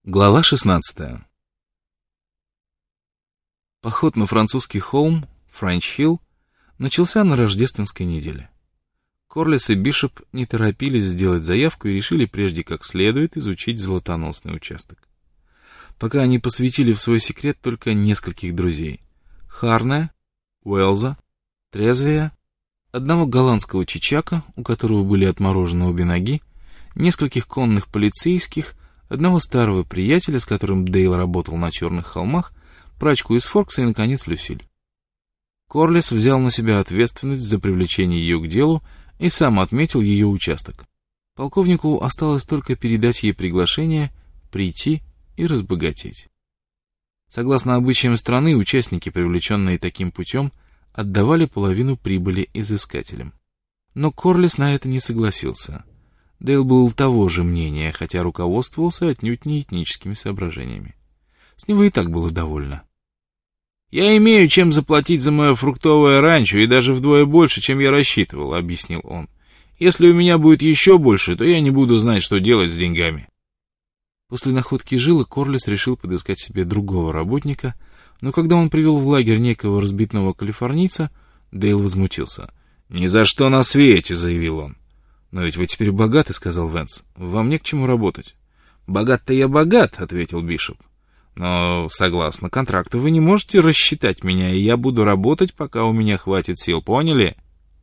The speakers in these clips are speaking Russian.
Глава 16. Поход на французский холм, Френч-Хилл, начался на рождественской неделе. Корлис и Бишоп не торопились сделать заявку и решили прежде как следует изучить золотоносный участок. Пока они посвятили в свой секрет только нескольких друзей: Харне, Уэлза, Трезвия, одного голландского чичака, у которого были отморожены обе ноги, нескольких конных полицейских, одного старого приятеля, с которым Дейл работал на Черных холмах, прачку из Форкса и, наконец, Люсиль. Корлис взял на себя ответственность за привлечение ее к делу и сам отметил ее участок. Полковнику осталось только передать ей приглашение прийти и разбогатеть. Согласно обычаям страны, участники, привлеченные таким путем, отдавали половину прибыли изыскателям. Но Корлис на это не согласился. Дейл был того же мнения, хотя руководствовался отнюдь не этническими соображениями. С него и так было довольно. «Я имею чем заплатить за мое фруктовое ранчо, и даже вдвое больше, чем я рассчитывал», — объяснил он. «Если у меня будет еще больше, то я не буду знать, что делать с деньгами». После находки жилы Корлис решил подыскать себе другого работника, но когда он привел в лагерь некого разбитного калифорнийца, Дейл возмутился. «Ни за что на свете», — заявил он. «Но ведь вы теперь богаты», — сказал Венс. «Вам не к чему работать». «Богат-то я богат», — ответил Бишоп. «Но, согласно контракту, вы не можете рассчитать меня, и я буду работать, пока у меня хватит сил, поняли?»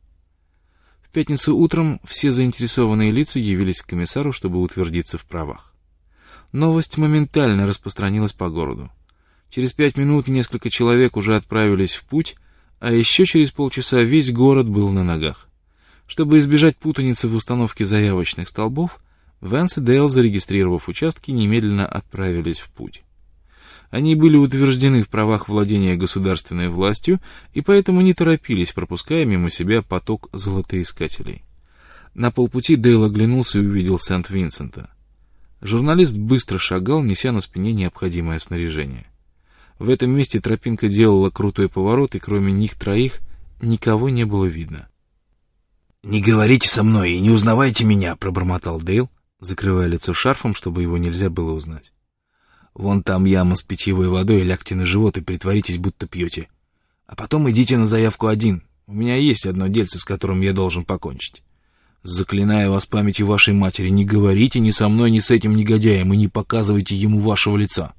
В пятницу утром все заинтересованные лица явились к комиссару, чтобы утвердиться в правах. Новость моментально распространилась по городу. Через 5 минут несколько человек уже отправились в путь, а еще через полчаса весь город был на ногах. Чтобы избежать путаницы в установке заявочных столбов, Венс и Дейл, зарегистрировав участки, немедленно отправились в путь. Они были утверждены в правах владения государственной властью и поэтому не торопились, пропуская мимо себя поток золотоискателей. На полпути Дейл оглянулся и увидел Сент-Винсента. Журналист быстро шагал, неся на спине необходимое снаряжение. В этом месте тропинка делала крутой поворот, и кроме них троих никого не было видно. «Не говорите со мной и не узнавайте меня», — пробормотал Дейл, закрывая лицо шарфом, чтобы его нельзя было узнать. «Вон там яма с питьевой водой, лягте на живот и притворитесь, будто пьете. А потом идите на заявку один. У меня есть одно дельце, с которым я должен покончить. Заклинаю вас памятью вашей матери, не говорите ни со мной, ни с этим негодяем, и не показывайте ему вашего лица».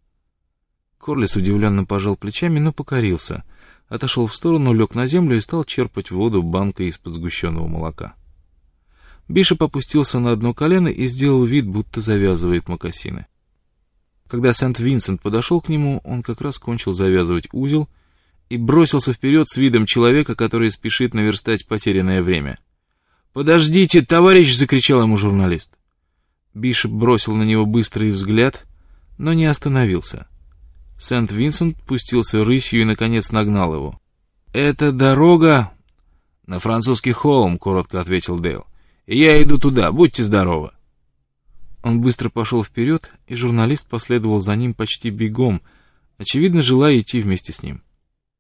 Корлис удивленно пожал плечами, но покорился. Отошел в сторону, лег на землю и стал черпать воду банкой из-под сгущенного молока. Бишоп опустился на одно колено и сделал вид, будто завязывает мокасины. Когда Сент-Винсент подошел к нему, он как раз кончил завязывать узел и бросился вперед с видом человека, который спешит наверстать потерянное время. «Подождите, товарищ!» — закричал ему журналист. Бишоп бросил на него быстрый взгляд, но не остановился. Сент-Винсент пустился рысью и, наконец, нагнал его. «Это дорога...» «На французский холм», — коротко ответил Дейл. «И я иду туда, будьте здоровы». Он быстро пошел вперед, и журналист последовал за ним почти бегом, очевидно, желая идти вместе с ним.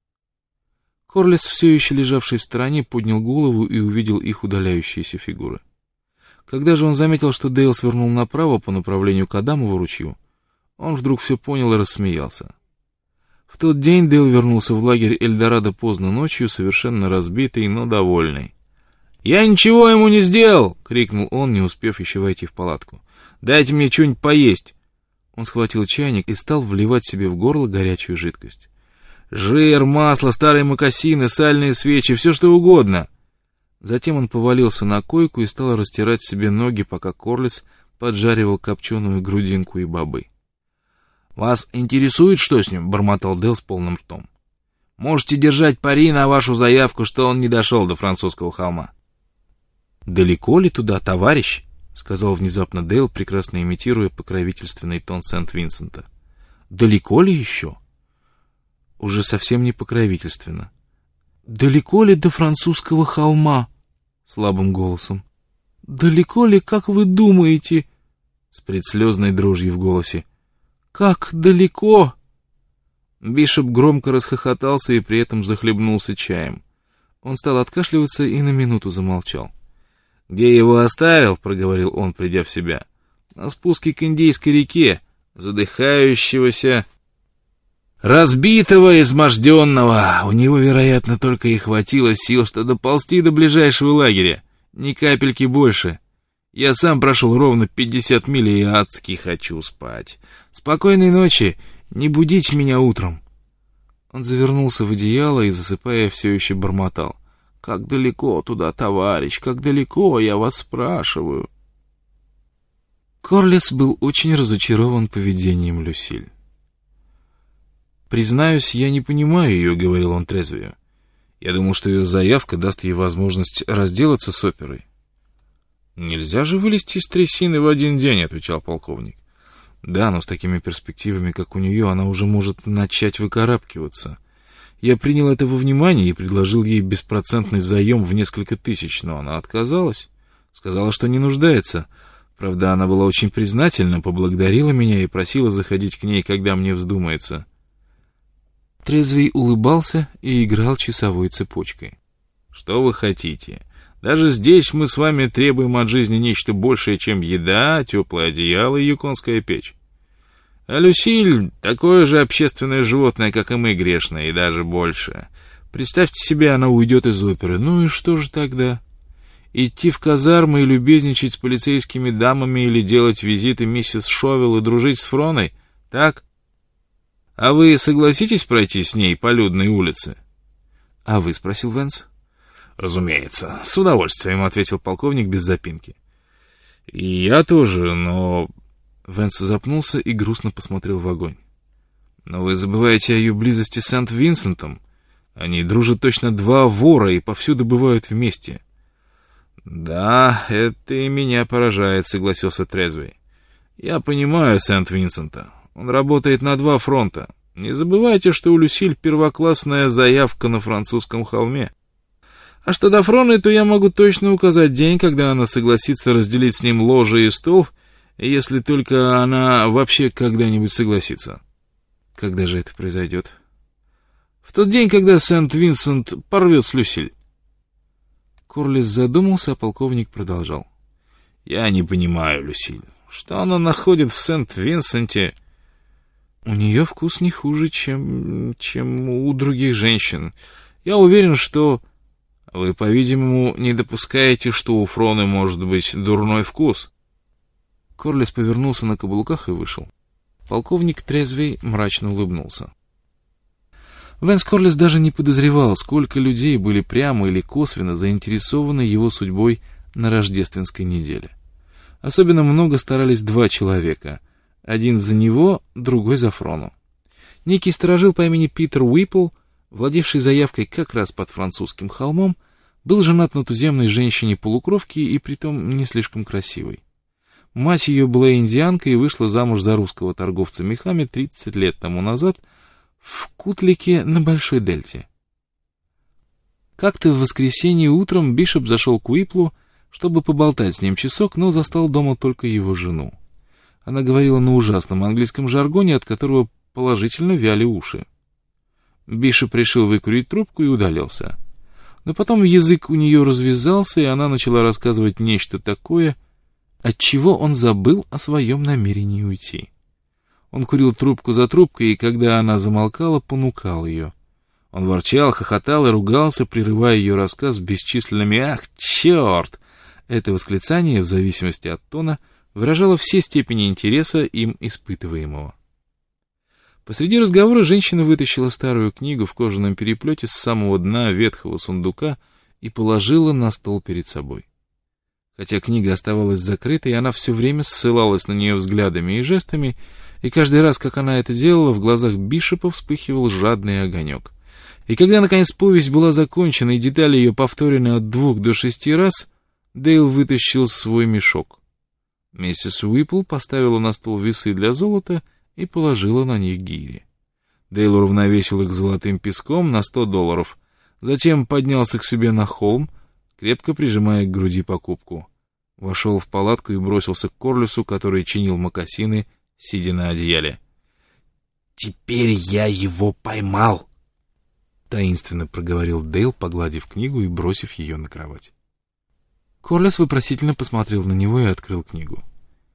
Корлис, все еще лежавший в стороне, поднял голову и увидел их удаляющиеся фигуры. Когда же он заметил, что Дейл свернул направо по направлению к Адамову ручью, он вдруг все понял и рассмеялся. В тот день Дейл вернулся в лагерь Эльдорадо поздно ночью, совершенно разбитый, но довольный. «Я ничего ему не сделал!» — крикнул он, не успев еще войти в палатку. «Дайте мне что-нибудь поесть!» Он схватил чайник и стал вливать себе в горло горячую жидкость. «Жир, масло, старые мокасины, сальные свечи, все что угодно!» Затем он повалился на койку и стал растирать себе ноги, пока Корлис поджаривал копченую грудинку и бобы. «Вас интересует, что с ним?» — бормотал Дейл с полным ртом. «Можете держать пари на вашу заявку, что он не дошел до французского холма». «Далеко ли туда, товарищ?» — сказал внезапно Дейл, прекрасно имитируя покровительственный тон Сент-Винсента. «Далеко ли еще?» Уже совсем не покровительственно. «Далеко ли до французского холма?» — слабым голосом. «Далеко ли, как вы думаете?» — с предслезной дрожью в голосе. «Как далеко?» Бишоп громко расхохотался и при этом захлебнулся чаем. Он стал откашливаться и на минуту замолчал. «Где я его оставил?» — проговорил он, придя в себя. «На спуске к Индейской реке, задыхающегося, разбитого, изможденного. У него, вероятно, только и хватило сил, что доползти до ближайшего лагеря. Ни капельки больше. Я сам прошел ровно 50 миль и адски хочу спать. Спокойной ночи, не будите меня утром. Он завернулся в одеяло и, засыпая, все еще бормотал. «Как далеко туда, товарищ, как далеко, я вас спрашиваю». Корлес был очень разочарован поведением Люсиль. «Признаюсь, я не понимаю ее», — говорил он трезвее. «Я думал, что ее заявка даст ей возможность разделаться с оперой». «Нельзя же вылезти из трясины в один день», — отвечал полковник. «Да, но с такими перспективами, как у нее, она уже может начать выкарабкиваться. Я принял это во внимание и предложил ей беспроцентный заем в несколько тысяч, но она отказалась. Сказала, что не нуждается. Правда, она была очень признательна, поблагодарила меня и просила заходить к ней, когда мне вздумается». Трезвый улыбался и играл часовой цепочкой. «Что вы хотите? Даже здесь мы с вами требуем от жизни нечто большее, чем еда, теплое одеяло и юконская печь. А Люсиль такое же общественное животное, как и мы, грешное, и даже больше. Представьте себе, она уйдет из оперы. Ну и что же тогда? Идти в казармы и любезничать с полицейскими дамами или делать визиты миссис Шовел и дружить с Фроной? Так? А вы согласитесь пройти с ней по людной улице?» «А вы?» — спросил Венс. «Разумеется, с удовольствием», — ответил полковник без запинки. «И я тоже, но...» Венс запнулся и грустно посмотрел в огонь. «Но вы забываете о ее близости с Сент-Винсентом. Они дружат точно два вора и повсюду бывают вместе». «Да, это и меня поражает», — согласился трезвый. «Я понимаю Сент-Винсента. Он работает на два фронта. Не забывайте, что у Люсиль первоклассная заявка на французском холме. А что до Фроны, то я могу точно указать день, когда она согласится разделить с ним ложе и стол, если только она вообще когда-нибудь согласится». «Когда же это произойдет?» «В тот день, когда Сент-Винсент порвет с Люсиль». Корлес задумался, а полковник продолжал. «Я не понимаю, Люсиль, что она находит в Сент-Винсенте...» «У нее вкус не хуже, чем у других женщин. Я уверен, что...» «Вы, по-видимому, не допускаете, что у Фроны может быть дурной вкус?» Корлес повернулся на каблуках и вышел. Полковник трезвей мрачно улыбнулся. Венс Корлес даже не подозревал, сколько людей были прямо или косвенно заинтересованы его судьбой на рождественской неделе. Особенно много старались два человека. Один за него, другой за Фрону. Некий сторожил по имени Питер Уиппл, владевший заявкой как раз под французским холмом, был женат на туземной женщине-полукровке и притом не слишком красивой. Мать ее была индианкой и вышла замуж за русского торговца мехами 30 лет тому назад в Кутлике на Большой Дельте. Как-то в воскресенье утром Бишоп зашел к Уиплу, чтобы поболтать с ним часок, но застал дома только его жену. Она говорила на ужасном английском жаргоне, от которого положительно вяли уши. Бишоп решил выкурить трубку и удалился. Но потом язык у нее развязался, и она начала рассказывать нечто такое, отчего он забыл о своем намерении уйти. Он курил трубку за трубкой, и когда она замолкала, понукал ее. Он ворчал, хохотал и ругался, прерывая ее рассказ бесчисленными «Ах, черт!». Это восклицание, в зависимости от тона, выражало все степени интереса им испытываемого. Посреди разговора женщина вытащила старую книгу в кожаном переплете с самого дна ветхого сундука и положила на стол перед собой. Хотя книга оставалась закрытой, она все время ссылалась на нее взглядами и жестами, и каждый раз, как она это делала, в глазах Бишопа вспыхивал жадный огонек. И когда, наконец, повесть была закончена и детали ее повторены от 2 до 6 раз, Дейл вытащил свой мешок. Миссис Уиппл поставила на стол весы для золота и положила на них гири. Дейл уравновесил их золотым песком на $100, затем поднялся к себе на холм, крепко прижимая к груди покупку. Вошел в палатку и бросился к Корлесу, который чинил мокасины, сидя на одеяле. «Теперь я его поймал!» — таинственно проговорил Дейл, погладив книгу и бросив ее на кровать. Корлес вопросительно посмотрел на него и открыл книгу.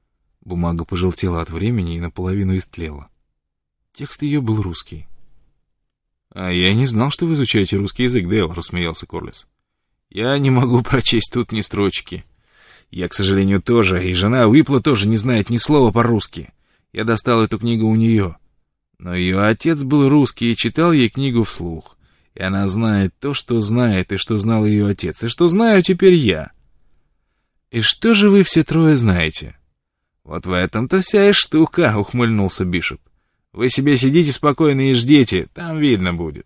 Бумага пожелтела от времени и наполовину истлела. Текст ее был русский. «А я не знал, что вы изучаете русский язык, Дейл», — рассмеялся Корлис. «Я не могу прочесть тут ни строчки. Я, к сожалению, тоже, и жена Уипла тоже не знает ни слова по-русски. Я достал эту книгу у нее. Но ее отец был русский и читал ей книгу вслух. И она знает то, что знает, и что знал ее отец, и что знаю теперь я. И что же вы все трое знаете?» «Вот в этом-то вся и штука», — ухмыльнулся Бишоп. «Вы себе сидите спокойно и ждите, там видно будет».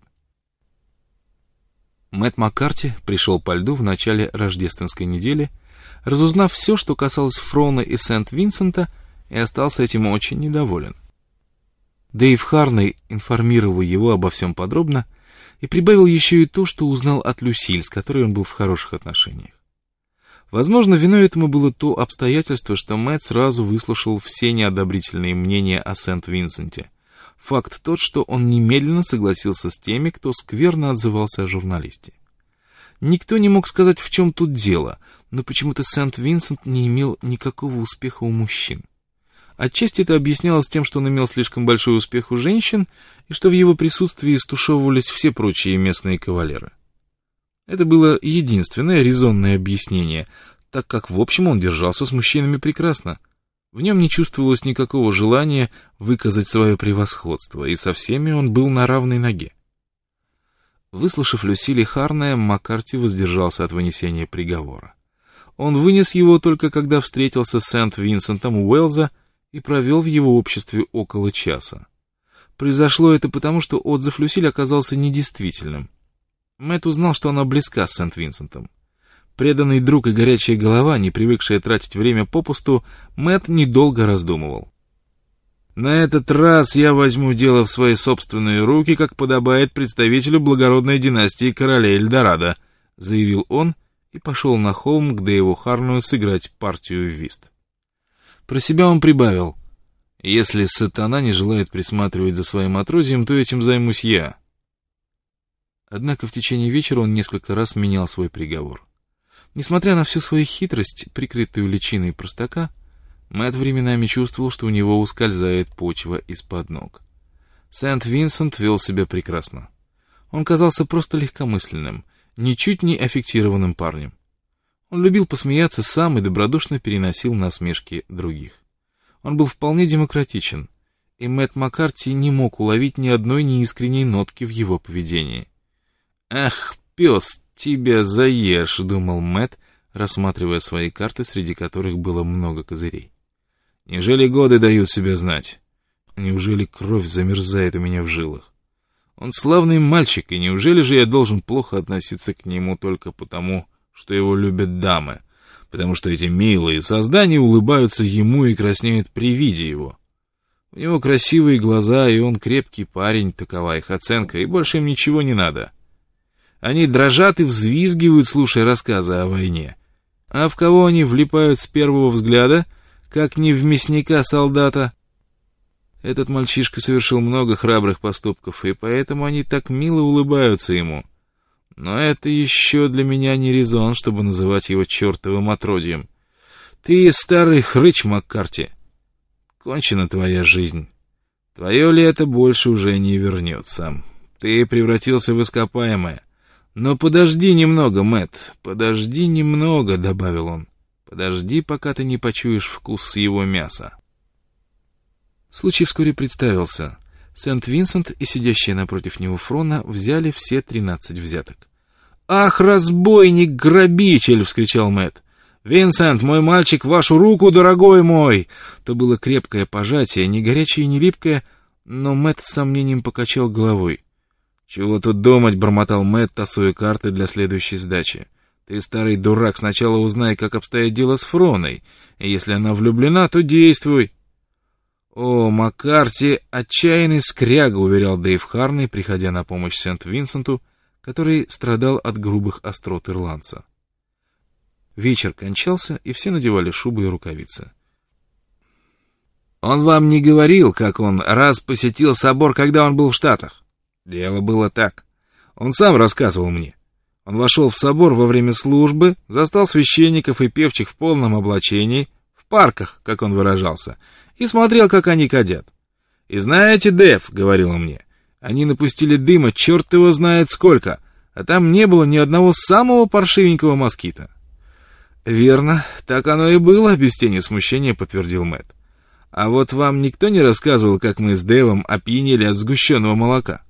Мэтт Маккарти пришел по льду в начале рождественской недели, разузнав все, что касалось Фрона и Сент-Винсента, и остался этим очень недоволен. Дэйв Харней информировал его обо всем подробно и прибавил еще и то, что узнал от Люсиль, с которой он был в хороших отношениях. Возможно, виной этому было то обстоятельство, что Мэтт сразу выслушал все неодобрительные мнения о Сент-Винсенте. Факт тот, что он немедленно согласился с теми, кто скверно отзывался о журналисте. Никто не мог сказать, в чем тут дело, но почему-то Сент-Винсент не имел никакого успеха у мужчин. Отчасти это объяснялось тем, что он имел слишком большой успех у женщин, и что в его присутствии стушевывались все прочие местные кавалеры. Это было единственное резонное объяснение, так как в общем он держался с мужчинами прекрасно. В нем не чувствовалось никакого желания выказать свое превосходство, и со всеми он был на равной ноге. Выслушав Люсиль Харнея, Маккарти воздержался от вынесения приговора. Он вынес его только когда встретился с Сент-Винсентом Уэллза и провел в его обществе около часа. Произошло это потому, что отзыв Люсиль оказался недействительным. Мэтт узнал, что она близка с Сент-Винсентом. Преданный друг и горячая голова, не привыкшая тратить время попусту, Мэтт недолго раздумывал. «На этот раз я возьму дело в свои собственные руки, как подобает представителю благородной династии королей Эльдорадо», — заявил он и пошел на холм к Дэйву Харную сыграть партию в вист. Про себя он прибавил: «Если сатана не желает присматривать за своим отродьем, то этим займусь я». Однако в течение вечера он несколько раз менял свой приговор. Несмотря на всю свою хитрость, прикрытую личиной простака, Мэтт временами чувствовал, что у него ускользает почва из-под ног. Сент-Винсент вел себя прекрасно. Он казался просто легкомысленным, ничуть не аффектированным парнем. Он любил посмеяться сам и добродушно переносил насмешки других. Он был вполне демократичен, и Мэтт Маккарти не мог уловить ни одной неискренней нотки в его поведении. «Ах, пес, тебя заешь», — думал Мэтт, рассматривая свои карты, среди которых было много козырей. «Неужели годы дают себя знать? Неужели кровь замерзает у меня в жилах? Он славный мальчик, и неужели же я должен плохо относиться к нему только потому, что его любят дамы, потому что эти милые создания улыбаются ему и краснеют при виде его? У него красивые глаза, и он крепкий парень, такова их оценка, и больше им ничего не надо. Они дрожат и взвизгивают, слушая рассказы о войне. А в кого они влипают с первого взгляда, как не в мясника-солдата? Этот мальчишка совершил много храбрых поступков, и поэтому они так мило улыбаются ему. Но это еще для меня не резон, чтобы называть его чертовым отродьем. Ты старый хрыч, Маккарти. Кончена твоя жизнь. Твое лето больше уже не вернется. Ты превратился в ископаемое. «Но подожди немного, Мэтт, подожди немного», — добавил он. «Подожди, пока ты не почуешь вкус его мяса». Случай вскоре представился. Сент-Винсент и сидящая напротив него Фрона взяли все 13 взяток. «Ах, разбойник-грабитель!» — вскричал Мэтт. «Винсент, мой мальчик, вашу руку, дорогой мой!» То было крепкое пожатие, не горячее и не липкое, но Мэтт с сомнением покачал головой. «Чего тут думать», — бормотал Мэтт, тасуя карты для следующей сдачи. «Ты, старый дурак, сначала узнай, как обстоит дело с Фроной, и если она влюблена, то действуй». «О, Маккарти, отчаянный скряга», — уверял Дэйв Харней, приходя на помощь Сент-Винсенту, который страдал от грубых острот ирландца. Вечер кончался, и все надевали шубы и рукавицы. «Он вам не говорил, как он раз посетил собор, когда он был в Штатах?» «Дело было так. Он сам рассказывал мне. Он вошел в собор во время службы, застал священников и певчих в полном облачении, в парках, как он выражался, и смотрел, как они кадят. «И знаете, Дэв, — говорил он мне, — они напустили дыма черт его знает сколько, а там не было ни одного самого паршивенького москита». «Верно, так оно и было», — без тени смущения подтвердил Мэтт. «А вот вам никто не рассказывал, как мы с Дэвом опьянели от сгущенного молока?»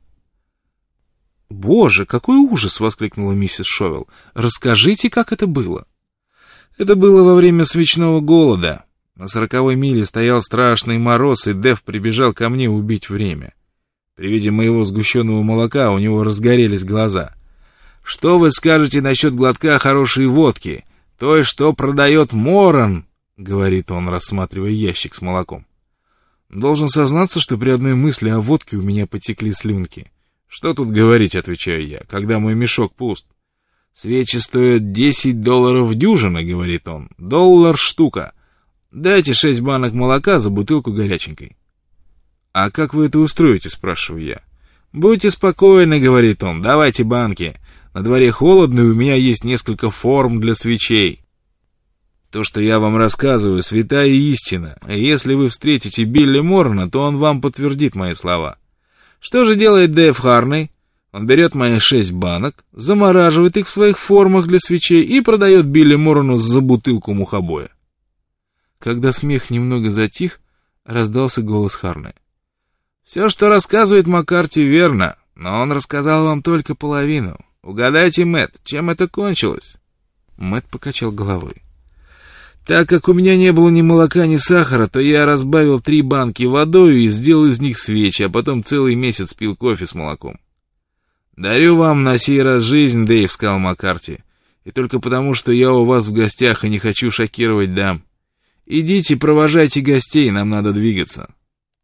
«Боже, какой ужас!» — воскликнула миссис Шовел. «Расскажите, как это было?» «Это было во время свечного голода. На 40-й миле стоял страшный мороз, и Дэв прибежал ко мне убить время. При виде моего сгущенного молока у него разгорелись глаза. «Что вы скажете насчет глотка хорошей водки? Той, что продает Моран?» — говорит он, рассматривая ящик с молоком. Должен сознаться, что при одной мысли о водке у меня потекли слюнки. «Что тут говорить?» — отвечаю я, — «когда мой мешок пуст». «Свечи стоят $10 дюжина», — говорит он, — $1 штука. Дайте 6 банок молока за бутылку горяченькой». «А как вы это устроите?» — спрашиваю я. «Будьте спокойны», — говорит он, — «давайте банки. На дворе холодно, и у меня есть несколько форм для свечей. То, что я вам рассказываю, святая истина, и если вы встретите Билли Морана, то он вам подтвердит мои слова. Что же делает Дэйв Харней? Он берет мои 6 банок, замораживает их в своих формах для свечей и продает Билли Морану за бутылку мухобоя». Когда смех немного затих, раздался голос Харнея. «Все, что рассказывает Маккарти, верно, но он рассказал вам только половину. Угадайте, Мэтт, чем это кончилось?» Мэтт покачал головой. «Так как у меня не было ни молока, ни сахара, то я разбавил 3 банки водой и сделал из них свечи, а потом целый месяц пил кофе с молоком». «Дарю вам на сей раз жизнь, Дэйв», — сказал Маккарти, «и только потому, что я у вас в гостях и не хочу шокировать дам. Идите, провожайте гостей, нам надо двигаться».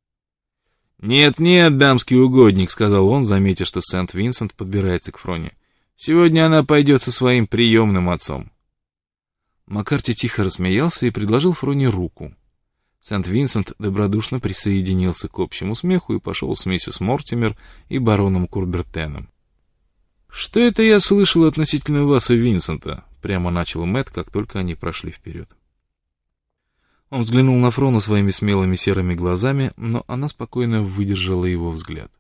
«Нет-нет, дамский угодник», — сказал он, заметив, что Сент-Винсент подбирается к Фроне. «Сегодня она пойдет со своим приемным отцом». Маккарти тихо рассмеялся и предложил Фроне руку. Сент-Винсент добродушно присоединился к общему смеху и пошел с миссис Мортимер и бароном Курбертеном. «Что это я слышал относительно вас и Винсента?» — прямо начал Мэтт, как только они прошли вперед. Он взглянул на Фрону своими смелыми серыми глазами, но она спокойно выдержала его взгляд.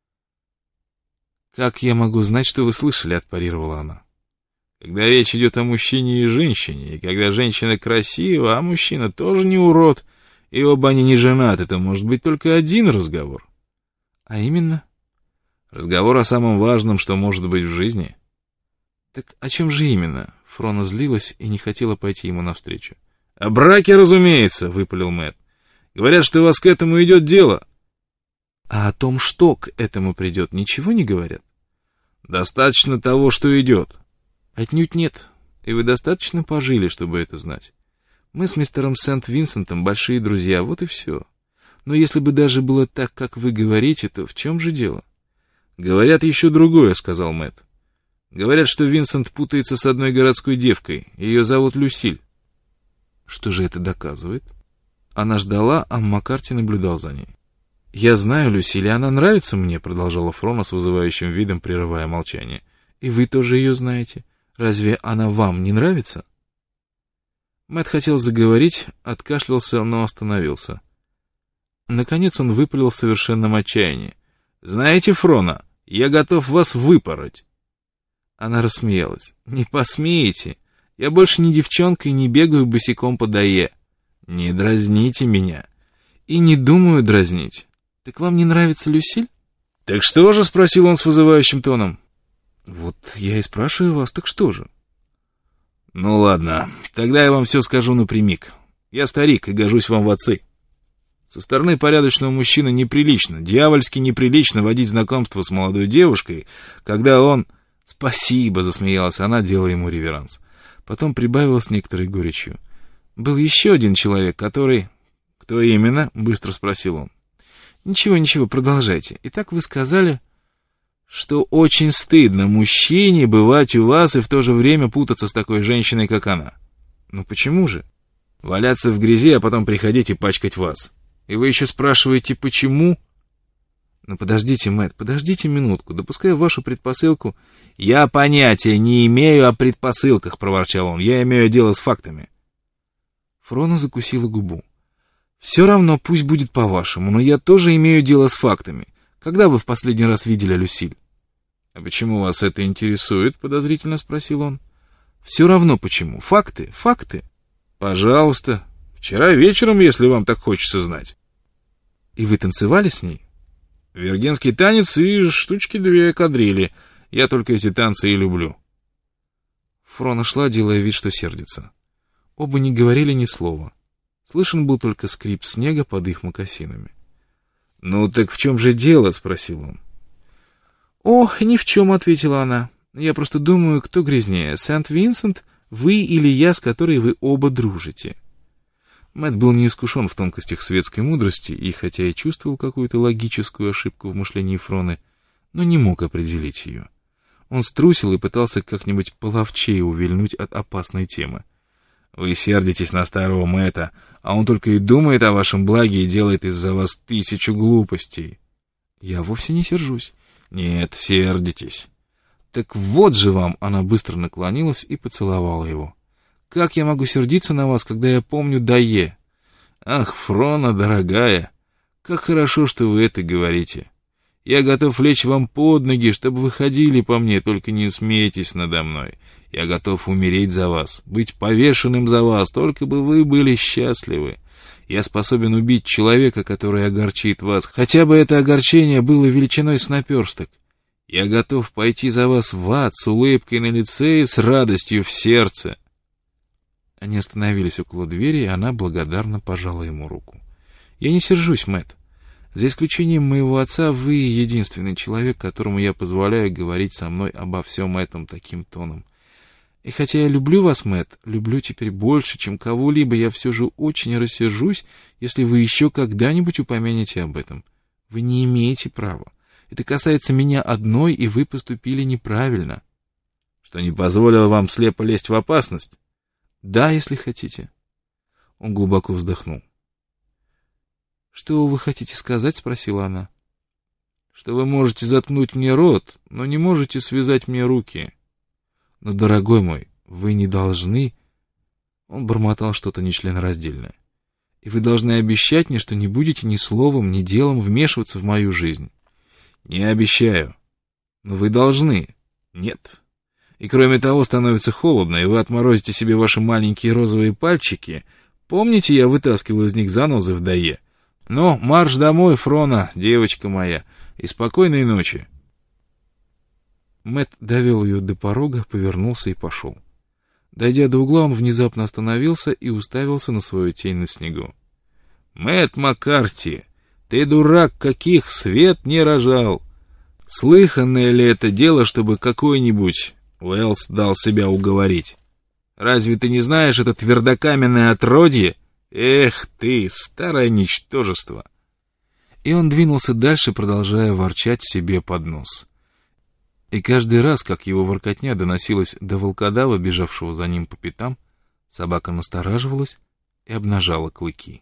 «Как я могу знать, что вы слышали?» — отпарировала она. «Когда речь идет о мужчине и женщине, и когда женщина красива, а мужчина тоже не урод, и оба они не женаты, то может быть только один разговор». «А именно?» «Разговор о самом важном, что может быть в жизни». «Так о чем же именно?» Фрона злилась и не хотела пойти ему навстречу. «О браке, разумеется», — выпалил Мэтт. «Говорят, что у вас к этому идет дело». «А о том, что к этому придет, ничего не говорят?» «Достаточно того, что идет». «Отнюдь нет, и вы достаточно пожили, чтобы это знать. Мы с мистером Сент-Винсентом большие друзья, вот и все. Но если бы даже было так, как вы говорите, то в чем же дело?» «Говорят еще другое», — сказал Мэтт. «Говорят, что Винсент путается с одной городской девкой, ее зовут Люсиль». «Что же это доказывает?» Она ждала, а Маккарти наблюдал за ней. «Я знаю Люсиль, и она нравится мне», — продолжала Фрона с вызывающим видом, прерывая молчание. «И вы тоже ее знаете. Разве она вам не нравится?» Мэтт хотел заговорить, откашлялся, но остановился. Наконец он выпалил в совершенном отчаянии. «Знаете, Фрона, я готов вас выпороть». Она рассмеялась. «Не посмеете. Я больше не девчонка и не бегаю босиком по дае. Не дразните меня». «И не думаю дразнить. Так вам не нравится Люсиль?» «Так что же?» — спросил он с вызывающим тоном. «Вот я и спрашиваю вас, так что же?» «Ну ладно, тогда я вам все скажу напрямик. Я старик и гожусь вам в отцы. Со стороны порядочного мужчины неприлично, дьявольски неприлично водить знакомство с молодой девушкой, когда он...» «Спасибо», — засмеялась она, делая ему реверанс. Потом прибавила с некоторой горечью. «Был еще один человек, который...» «Кто именно?» — быстро спросил он. «Ничего, продолжайте. Итак, вы сказали, что очень стыдно мужчине бывать у вас и в то же время путаться с такой женщиной, как она. Ну почему же? Валяться в грязи, а потом приходить и пачкать вас. И вы еще спрашиваете, почему?» «Ну подождите, Мэтт, подождите минутку. Допускаю вашу предпосылку...» «Я понятия не имею о предпосылках», — проворчал он. «Я имею дело с фактами». Фрона закусила губу. «Все равно пусть будет по-вашему, но я тоже имею дело с фактами. Когда вы в последний раз видели Люсиль?» «А почему вас это интересует?» — подозрительно спросил он. «Все равно почему. Факты, факты». «Пожалуйста. Вчера вечером, если вам так хочется знать». «И вы танцевали с ней?» «Вергенский танец и штучки 2 кадрили. Я только эти танцы и люблю». Фрона шла, делая вид, что сердится. Оба не говорили ни слова. Слышен был только скрип снега под их мокасинами. «Ну так в чем же дело?» — спросил он. «Ох, ни в чем», — ответила она. «Я просто думаю, кто грязнее, Сент-Винсент, вы или я, с которой вы оба дружите». Мэтт был не искушен в тонкостях светской мудрости и, хотя и чувствовал какую-то логическую ошибку в мышлении Фроны, но не мог определить ее. Он струсил и пытался как-нибудь половчее увильнуть от опасной темы. «Вы сердитесь на старого Мэтта, а он только и думает о вашем благе и делает из-за вас 1000 глупостей». «Я вовсе не сержусь». «Нет, сердитесь». «Так вот же вам!» — она быстро наклонилась и поцеловала его. «Как я могу сердиться на вас, когда я помню Дае?» «Ах, Фрона, дорогая, как хорошо, что вы это говорите. Я готов лечь вам под ноги, чтобы вы ходили по мне, только не смейтесь надо мной. Я готов умереть за вас, быть повешенным за вас, только бы вы были счастливы. Я способен убить человека, который огорчит вас, хотя бы это огорчение было величиной с наперсток. Я готов пойти за вас в ад с улыбкой на лице и с радостью в сердце». Они остановились около двери, и она благодарно пожала ему руку. «Я не сержусь, Мэтт. За исключением моего отца, вы единственный человек, которому я позволяю говорить со мной обо всем этом таким тоном. И хотя я люблю вас, Мэтт, люблю теперь больше, чем кого-либо, я все же очень рассержусь, если вы еще когда-нибудь упомянете об этом. Вы не имеете права. Это касается меня одной, и вы поступили неправильно». «Что не позволило вам слепо лезть в опасность?» «Да, если хотите». Он глубоко вздохнул. «Что вы хотите сказать?» — спросила она. «Что вы можете заткнуть мне рот, но не можете связать мне руки». «Но, дорогой мой, вы не должны...» Он бормотал что-то нечленораздельное. «И вы должны обещать мне, что не будете ни словом, ни делом вмешиваться в мою жизнь». «Не обещаю». «Но вы должны». «Нет». И кроме того, становится холодно, и вы отморозите себе ваши маленькие розовые пальчики. Помните, я вытаскивал из них занозы в Дае? Ну, марш домой, Фрона, девочка моя, и спокойной ночи». Мэтт довел ее до порога, повернулся и пошел. Дойдя до угла, он внезапно остановился и уставился на свою тень на снегу. «Мэтт Маккарти, ты дурак, каких свет не рожал! Слыханное ли это дело, чтобы какой-нибудь Уэллс дал себя уговорить? Разве ты не знаешь это твердокаменное отродье? Эх ты, старое ничтожество!» И он двинулся дальше, продолжая ворчать себе под нос. И каждый раз, как его воркотня доносилась до волкодава, бежавшего за ним по пятам, собака настораживалась и обнажала клыки.